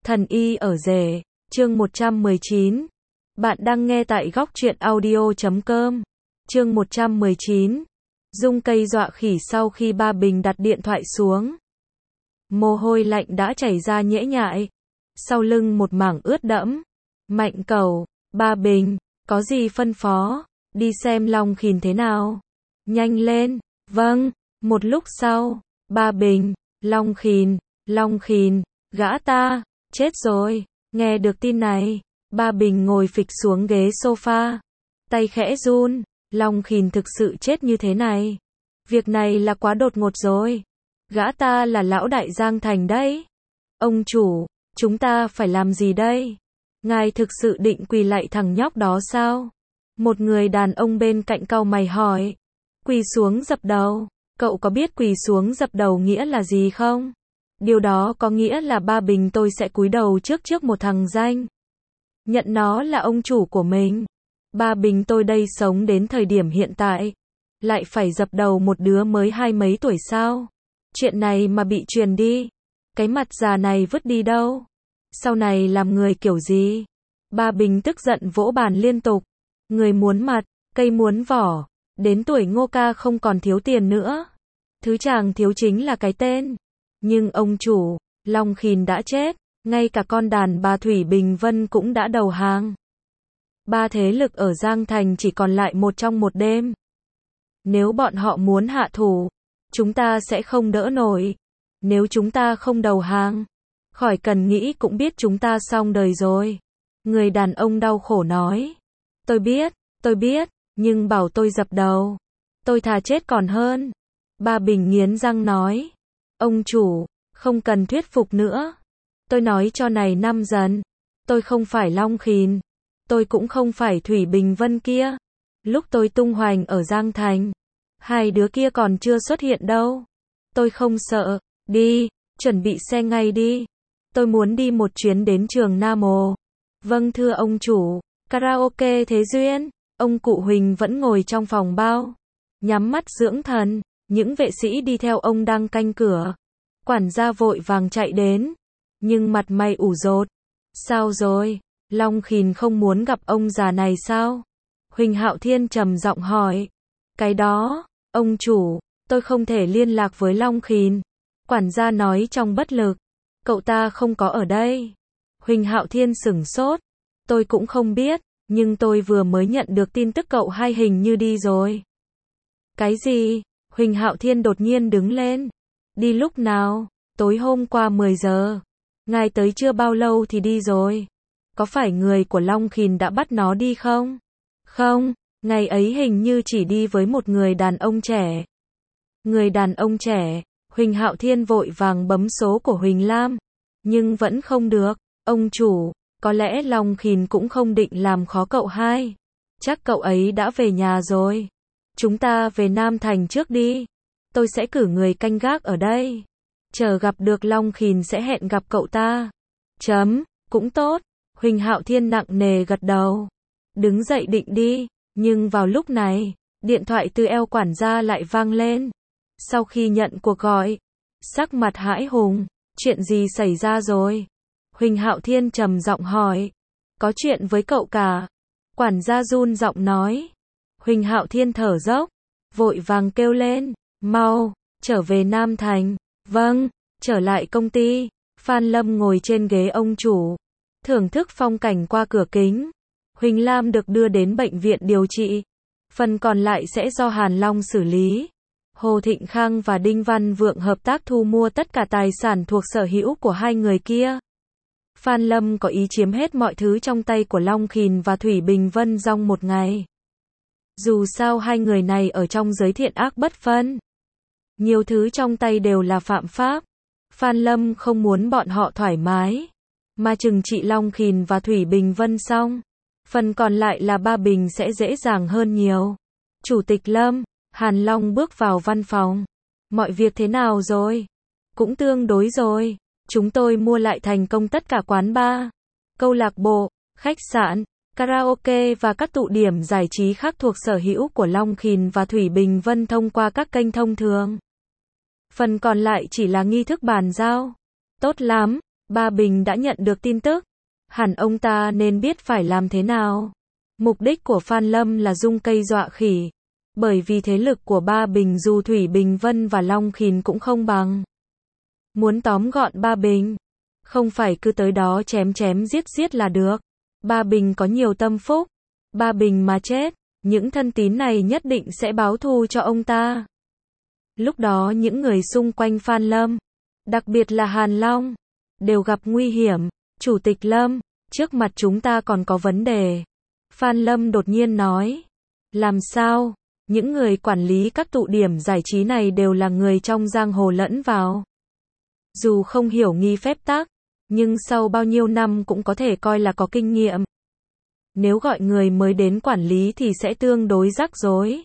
Thần y ở rể, chương 119. Bạn đang nghe tại góc truyện audio.com. Chương 119. Dung cây dọa khỉ sau khi Ba Bình đặt điện thoại xuống. Mồ hôi lạnh đã chảy ra nhễ nhại. Sau lưng một mảng ướt đẫm. Mạnh cầu, Ba Bình, có gì phân phó, đi xem Long Khìn thế nào. Nhanh lên, vâng. Một lúc sau, Ba Bình, Long Khìn, gã ta, chết rồi. Nghe được tin này, Ba Bình ngồi phịch xuống ghế sofa. Tay khẽ run, Long Khìn thực sự chết như thế này. Việc này là quá đột ngột rồi. Gã ta là lão đại Giang Thành đấy. Ông chủ, chúng ta phải làm gì đây? Ngài thực sự định quỳ lạy thằng nhóc đó sao? Một người đàn ông bên cạnh cau mày hỏi. Quỳ xuống dập đầu. Cậu có biết quỳ xuống dập đầu nghĩa là gì không? Điều đó có nghĩa là Ba Bình tôi sẽ cúi đầu trước một thằng danh. Nhận nó là ông chủ của mình. Ba Bình tôi đây sống đến thời điểm hiện tại. Lại phải dập đầu một đứa mới 20 mấy tuổi sao? Chuyện này mà bị truyền đi. Cái mặt già này vứt đi đâu? Sau này làm người kiểu gì? Ba Bình tức giận vỗ bàn liên tục. Người muốn mặt, cây muốn vỏ. Đến tuổi Ngô ca không còn thiếu tiền nữa. Thứ chàng thiếu chính là cái tên. Nhưng ông chủ, Long Khìn đã chết, ngay cả con đàn bà Thủy Bình Vân cũng đã đầu hàng. Ba thế lực ở Giang Thành chỉ còn lại một trong một đêm. Nếu bọn họ muốn hạ thủ, chúng ta sẽ không đỡ nổi. Nếu chúng ta không đầu hàng, khỏi cần nghĩ cũng biết chúng ta xong đời rồi. Người đàn ông đau khổ nói. Tôi biết, nhưng bảo tôi dập đầu. Tôi thà chết còn hơn. Ba Bình nghiến răng nói. Ông chủ, không cần thuyết phục nữa. Tôi nói cho này năm dần. Tôi không phải Long Khìn. Tôi cũng không phải Thủy Bình Vân kia. Lúc tôi tung hoành ở Giang Thành, hai đứa kia còn chưa xuất hiện đâu. Tôi không sợ. Đi, chuẩn bị xe ngay đi. Tôi muốn đi một chuyến đến trường Nam Ồ. Vâng thưa ông chủ. Karaoke Thế Duyên. Ông cụ Huỳnh vẫn ngồi trong phòng bao, nhắm mắt dưỡng thần. Những vệ sĩ đi theo ông đang canh cửa. Quản gia vội vàng chạy đến, nhưng mặt mày ủ rột. Sao rồi? Long Khìn không muốn gặp ông già này sao? Huỳnh Hạo Thiên trầm giọng hỏi. Cái đó, ông chủ, tôi không thể liên lạc với Long Khìn. Quản gia nói trong bất lực. Cậu ta không có ở đây. Huỳnh Hạo Thiên sửng sốt. Tôi cũng không biết, nhưng tôi vừa mới nhận được tin tức cậu hai hình như đi rồi. Cái gì? Huỳnh Hạo Thiên đột nhiên đứng lên. Đi lúc nào? Tối hôm qua 10 giờ. Ngài tới chưa bao lâu thì đi rồi. Có phải người của Long Khìn đã bắt nó đi không? Không, ngày ấy hình như chỉ đi với một người đàn ông trẻ. Người đàn ông trẻ? Huỳnh Hạo Thiên vội vàng bấm số của Huỳnh Lam. Nhưng vẫn không được. Ông chủ, có lẽ Long Khìn cũng không định làm khó cậu hai. Chắc cậu ấy đã về nhà rồi. Chúng ta về Nam Thành trước đi. Tôi sẽ cử người canh gác ở đây. Chờ gặp được Long Khìn sẽ hẹn gặp cậu ta. Cũng tốt. Huỳnh Hạo Thiên nặng nề gật đầu. Đứng dậy định đi. Nhưng vào lúc này, điện thoại từ eo quản gia lại vang lên. Sau khi nhận cuộc gọi, sắc mặt hãi hùng. Chuyện gì xảy ra rồi? Huỳnh Hạo Thiên trầm giọng hỏi. Có chuyện với cậu cả. Quản gia run giọng nói. Huỳnh Hạo Thiên thở dốc, vội vàng kêu lên, mau, trở về Nam Thành. Vâng, trở lại công ty. Phan Lâm ngồi trên ghế ông chủ, thưởng thức phong cảnh qua cửa kính. Huỳnh Lam được đưa đến bệnh viện điều trị. Phần còn lại sẽ do Hàn Long xử lý. Hồ Thịnh Khang và Đinh Văn Vượng hợp tác thu mua tất cả tài sản thuộc sở hữu của hai người kia. Phan Lâm có ý chiếm hết mọi thứ trong tay của Long Khìn và Thủy Bình Vân trong một ngày. Dù sao hai người này ở trong giới thiện ác bất phân. Nhiều thứ trong tay đều là phạm pháp. Phan Lâm không muốn bọn họ thoải mái, mà trừng trị Long Khìn và Thủy Bình Vân xong. Phần còn lại là Ba Bình sẽ dễ dàng hơn nhiều. Chủ tịch Lâm, Hàn Long bước vào văn phòng. Mọi việc thế nào rồi? Cũng tương đối rồi. Chúng tôi mua lại thành công tất cả quán bar, câu lạc bộ, khách sạn, karaoke và các tụ điểm giải trí khác thuộc sở hữu của Long Khìn và Thủy Bình Vân thông qua các kênh thông thường. Phần còn lại chỉ là nghi thức bàn giao. Tốt lắm, Ba Bình đã nhận được tin tức. Hẳn ông ta nên biết phải làm thế nào. Mục đích của Phan Lâm là dung cây dọa khỉ. Bởi vì thế lực của Ba Bình dù Thủy Bình Vân và Long Khìn cũng không bằng. Muốn tóm gọn Ba Bình, không phải cứ tới đó chém chém giết giết là được. Ba Bình có nhiều tâm phúc. Ba Bình mà chết, những thân tín này nhất định sẽ báo thù cho ông ta. Lúc đó những người xung quanh Phan Lâm, đặc biệt là Hàn Long, đều gặp nguy hiểm. Chủ tịch Lâm, trước mặt chúng ta còn có vấn đề. Phan Lâm đột nhiên nói. Làm sao? Những người quản lý các tụ điểm giải trí này đều là người trong giang hồ lẫn vào. Dù không hiểu nghi phép tắc, nhưng sau bao nhiêu năm cũng có thể coi là có kinh nghiệm. Nếu gọi người mới đến quản lý thì sẽ tương đối rắc rối.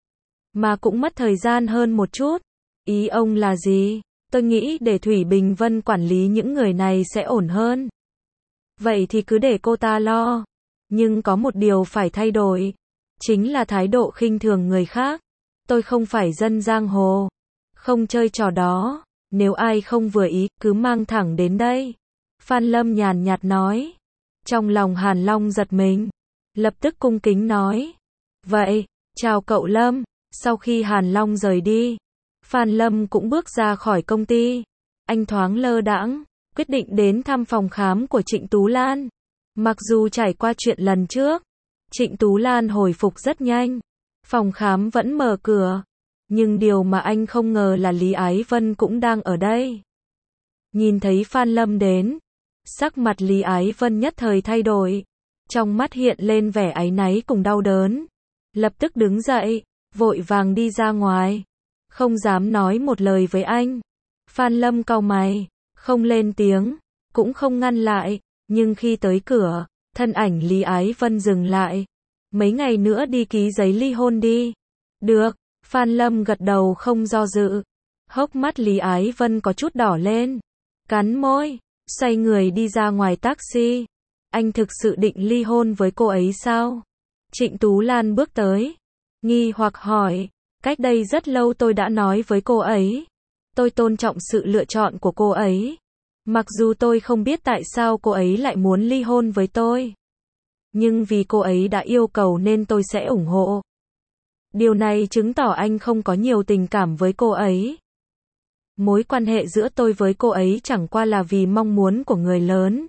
Mà cũng mất thời gian hơn một chút. Ý ông là gì? Tôi nghĩ để Thủy Bình Vân quản lý những người này sẽ ổn hơn. Vậy thì cứ để cô ta lo. Nhưng có một điều phải thay đổi. Chính là thái độ khinh thường người khác. Tôi không phải dân giang hồ. Không chơi trò đó. Nếu ai không vừa ý, cứ mang thẳng đến đây. Phan Lâm nhàn nhạt nói. Trong lòng Hàn Long giật mình. Lập tức cung kính nói. Vậy, chào cậu Lâm. Sau khi Hàn Long rời đi, Phan Lâm cũng bước ra khỏi công ty. Anh thoáng lơ đãng, quyết định đến thăm phòng khám của Trịnh Tú Lan. Mặc dù trải qua chuyện lần trước, Trịnh Tú Lan hồi phục rất nhanh. Phòng khám vẫn mở cửa. Nhưng điều mà anh không ngờ là Lý Ái Vân cũng đang ở đây. Nhìn thấy Phan Lâm đến, sắc mặt Lý Ái Vân nhất thời thay đổi. Trong mắt hiện lên vẻ áy náy cùng đau đớn. Lập tức đứng dậy, vội vàng đi ra ngoài. Không dám nói một lời với anh. Phan Lâm cau mày, không lên tiếng, cũng không ngăn lại. Nhưng khi tới cửa, thân ảnh Lý Ái Vân dừng lại. Mấy ngày nữa đi ký giấy ly hôn đi. Được, Phan Lâm gật đầu không do dự. Hốc mắt Lý Ái Vân có chút đỏ lên. Cắn môi, xoay người đi ra ngoài taxi. Anh thực sự định ly hôn với cô ấy sao? Trịnh Tú Lan bước tới. Nghi hoặc hỏi. Cách đây rất lâu tôi đã nói với cô ấy. Tôi tôn trọng sự lựa chọn của cô ấy. Mặc dù tôi không biết tại sao cô ấy lại muốn ly hôn với tôi. Nhưng vì cô ấy đã yêu cầu nên tôi sẽ ủng hộ. Điều này chứng tỏ anh không có nhiều tình cảm với cô ấy. Mối quan hệ giữa tôi với cô ấy chẳng qua là vì mong muốn của người lớn.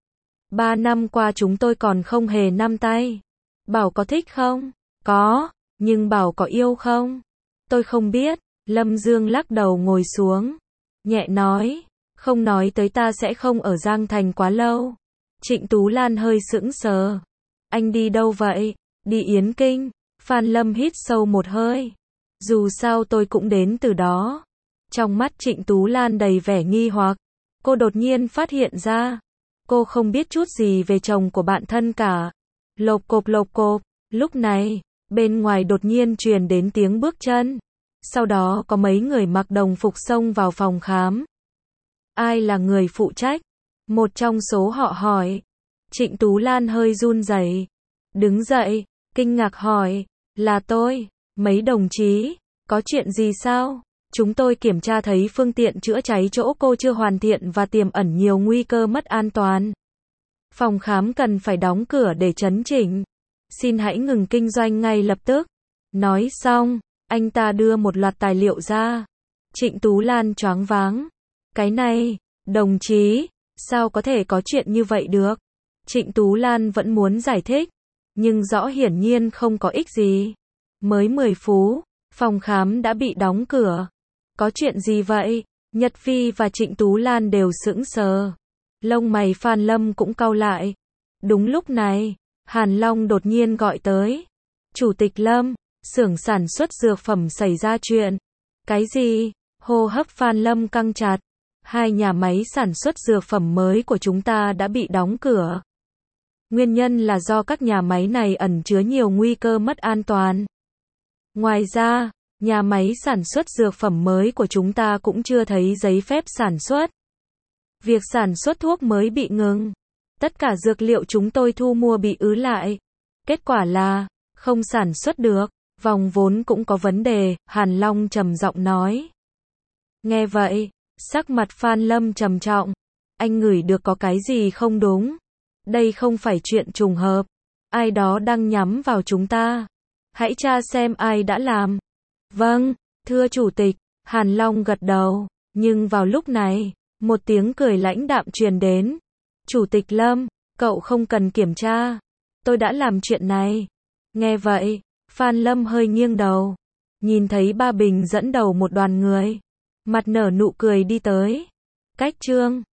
3 năm qua chúng tôi còn không hề nắm tay. Bảo có thích không? Có, nhưng Bảo có yêu không? Tôi không biết. Lâm Dương lắc đầu ngồi xuống. Nhẹ nói, không nói tới ta sẽ không ở Giang Thành quá lâu. Trịnh Tú Lan hơi sững sờ. Anh đi đâu vậy? Đi Yến Kinh. Phan Lâm hít sâu một hơi. Dù sao tôi cũng đến từ đó. Trong mắt Trịnh Tú Lan đầy vẻ nghi hoặc. Cô đột nhiên phát hiện ra. Cô không biết chút gì về chồng của bạn thân cả. Lộp cộp lộp cộp. Lúc này, bên ngoài đột nhiên truyền đến tiếng bước chân. Sau đó có mấy người mặc đồng phục xông vào phòng khám. Ai là người phụ trách? Một trong số họ hỏi. Trịnh Tú Lan hơi run rẩy, đứng dậy, kinh ngạc hỏi. Là tôi. Mấy đồng chí, có chuyện gì sao? Chúng tôi kiểm tra thấy phương tiện chữa cháy chỗ cô chưa hoàn thiện và tiềm ẩn nhiều nguy cơ mất an toàn. Phòng khám cần phải đóng cửa để chấn chỉnh. Xin hãy ngừng kinh doanh ngay lập tức. Nói xong, anh ta đưa một loạt tài liệu ra. Trịnh Tú Lan choáng váng. Cái này, đồng chí, sao có thể có chuyện như vậy được? Trịnh Tú Lan vẫn muốn giải thích, nhưng rõ hiển nhiên không có ích gì. Mới 10 phút, phòng khám đã bị đóng cửa. Có chuyện gì vậy? Nhật Phi và Trịnh Tú Lan đều sững sờ. Lông mày Phan Lâm cũng cau lại. Đúng lúc này, Hàn Long đột nhiên gọi tới. Chủ tịch Lâm, xưởng sản xuất dược phẩm xảy ra chuyện. Cái gì? Hô hấp Phan Lâm căng chặt. 2 nhà máy sản xuất dược phẩm mới của chúng ta đã bị đóng cửa. Nguyên nhân là do các nhà máy này ẩn chứa nhiều nguy cơ mất an toàn. Ngoài ra, nhà máy sản xuất dược phẩm mới của chúng ta cũng chưa thấy giấy phép sản xuất. Việc sản xuất thuốc mới bị ngừng. Tất cả dược liệu chúng tôi thu mua bị ứ lại. Kết quả là, không sản xuất được, vòng vốn cũng có vấn đề, Hàn Long trầm giọng nói. Nghe vậy, sắc mặt Phan Lâm trầm trọng. anh ngửi được có cái gì không đúng. Đây không phải chuyện trùng hợp. Ai đó đang nhắm vào chúng ta. Hãy tra xem ai đã làm. Vâng, thưa chủ tịch, Hàn Long gật đầu. Nhưng vào lúc này, một tiếng cười lãnh đạm truyền đến. Chủ tịch Lâm, cậu không cần kiểm tra. Tôi đã làm chuyện này. Nghe vậy, Phan Lâm hơi nghiêng đầu. Nhìn thấy Ba Bình dẫn đầu một đoàn người. Mặt nở nụ cười đi tới. Cách Trương.